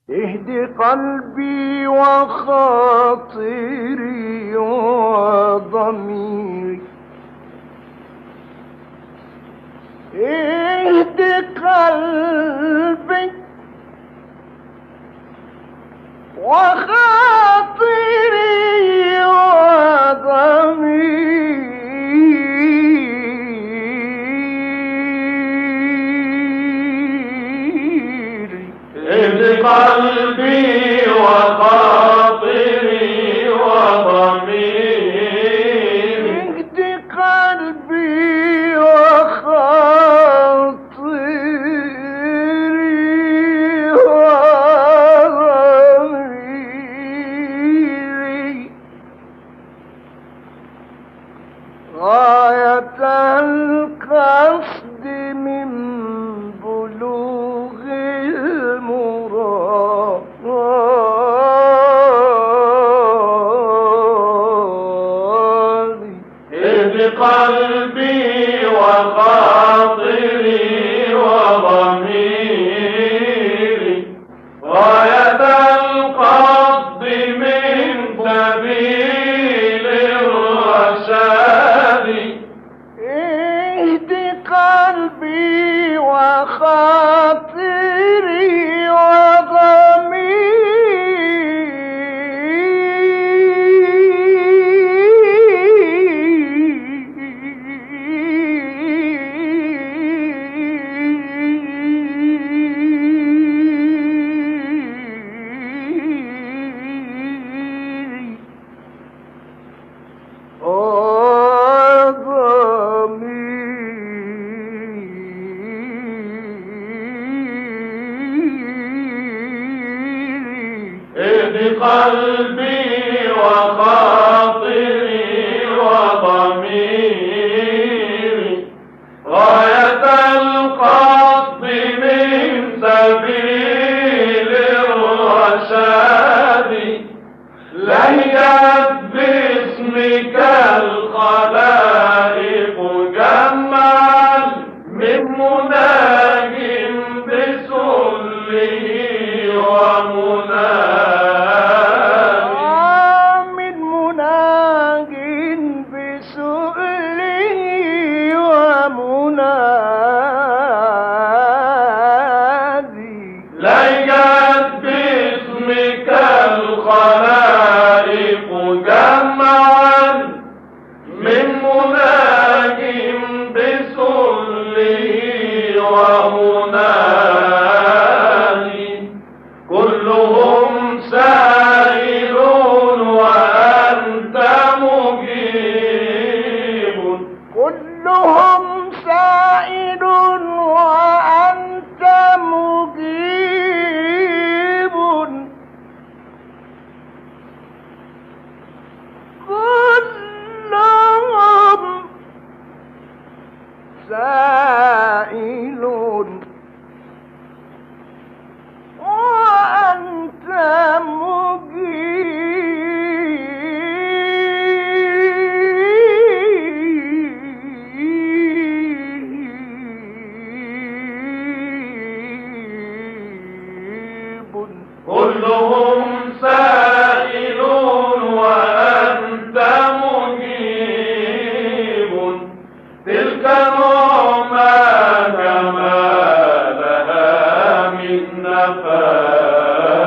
اهد قلبي وخاطري وضميري، اهد قلبي وخاطري وضميري، اهد قلبي وخاطري وضميري، اهد قلبي وخاطري وضميري، غاية القصد من بلوغ المراد. اهد قلبي وخاطري وضميري، غاية القصد من سبيل الرشاد. اهد قلبي وخاطري وضميري، اهد قلبي وخاطري وضميري، غاية القصد من سبيل الرشاد. لهجت باسمك الخلائق جمعا من مناج بسله ومناد. من مناج بسؤله ومنادي، لهجت باسمك الخلائق جمعا من مناج بسله ومنادي، كلهم سائلون وأنت مجيب. كلهم سائل وأنت مجيب، كلهم سائل وأنت مجيب. كلهم سائلون وأنت مجيب، تلك نعمى كما لها من نفاد.